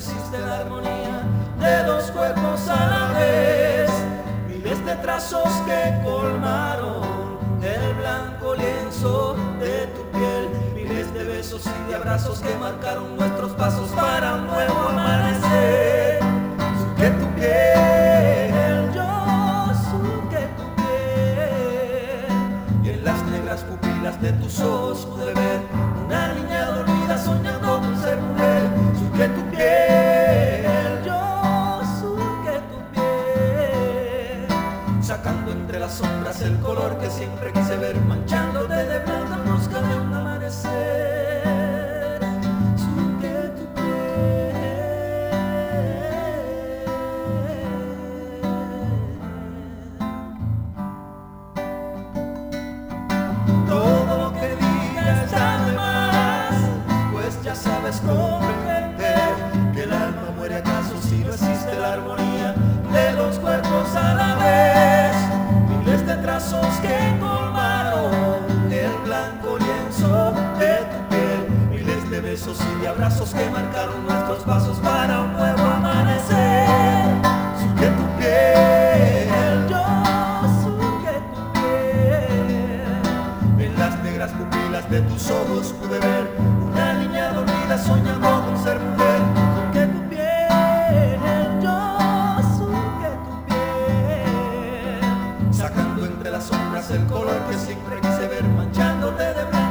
existe la armonía de dos cuerpos a la vez. Miles de trazos que colmaron el blanco lienzo de tu piel, miles de besos y de abrazos que marcaron nuestros pasos para un nuevo amanecer. Suqué tu piel, yo suqué tu piel, y en las negras pupilas de tus ojos pude ver una niña dormida soñando con ser mujer. Suqué tu piel, yo suqué tu piel, sacando entre las sombras el color que siempre quise ver, manchándote de blanco en busca de un amanecer. Suqué tu piel. Todo lo que digas está de más, pues ya sabes comprender que el alma muere acaso si no existe la armonía de los cuerpos a la vez. Miles de trazos que colmaron el blanco lienzo de tu piel, miles de besos y de abrazos que marcaron nuestros pasos para un nuevo amanecer. Suqué tu piel, yo suqué tu piel, en las negras pupilas de tus ojos pude ver una niña dormida soñando con ser mujer. Suqué tu piel, yo suqué tu piel, sacando entre las sombras el color que siempre quise ver, manchándote de blanco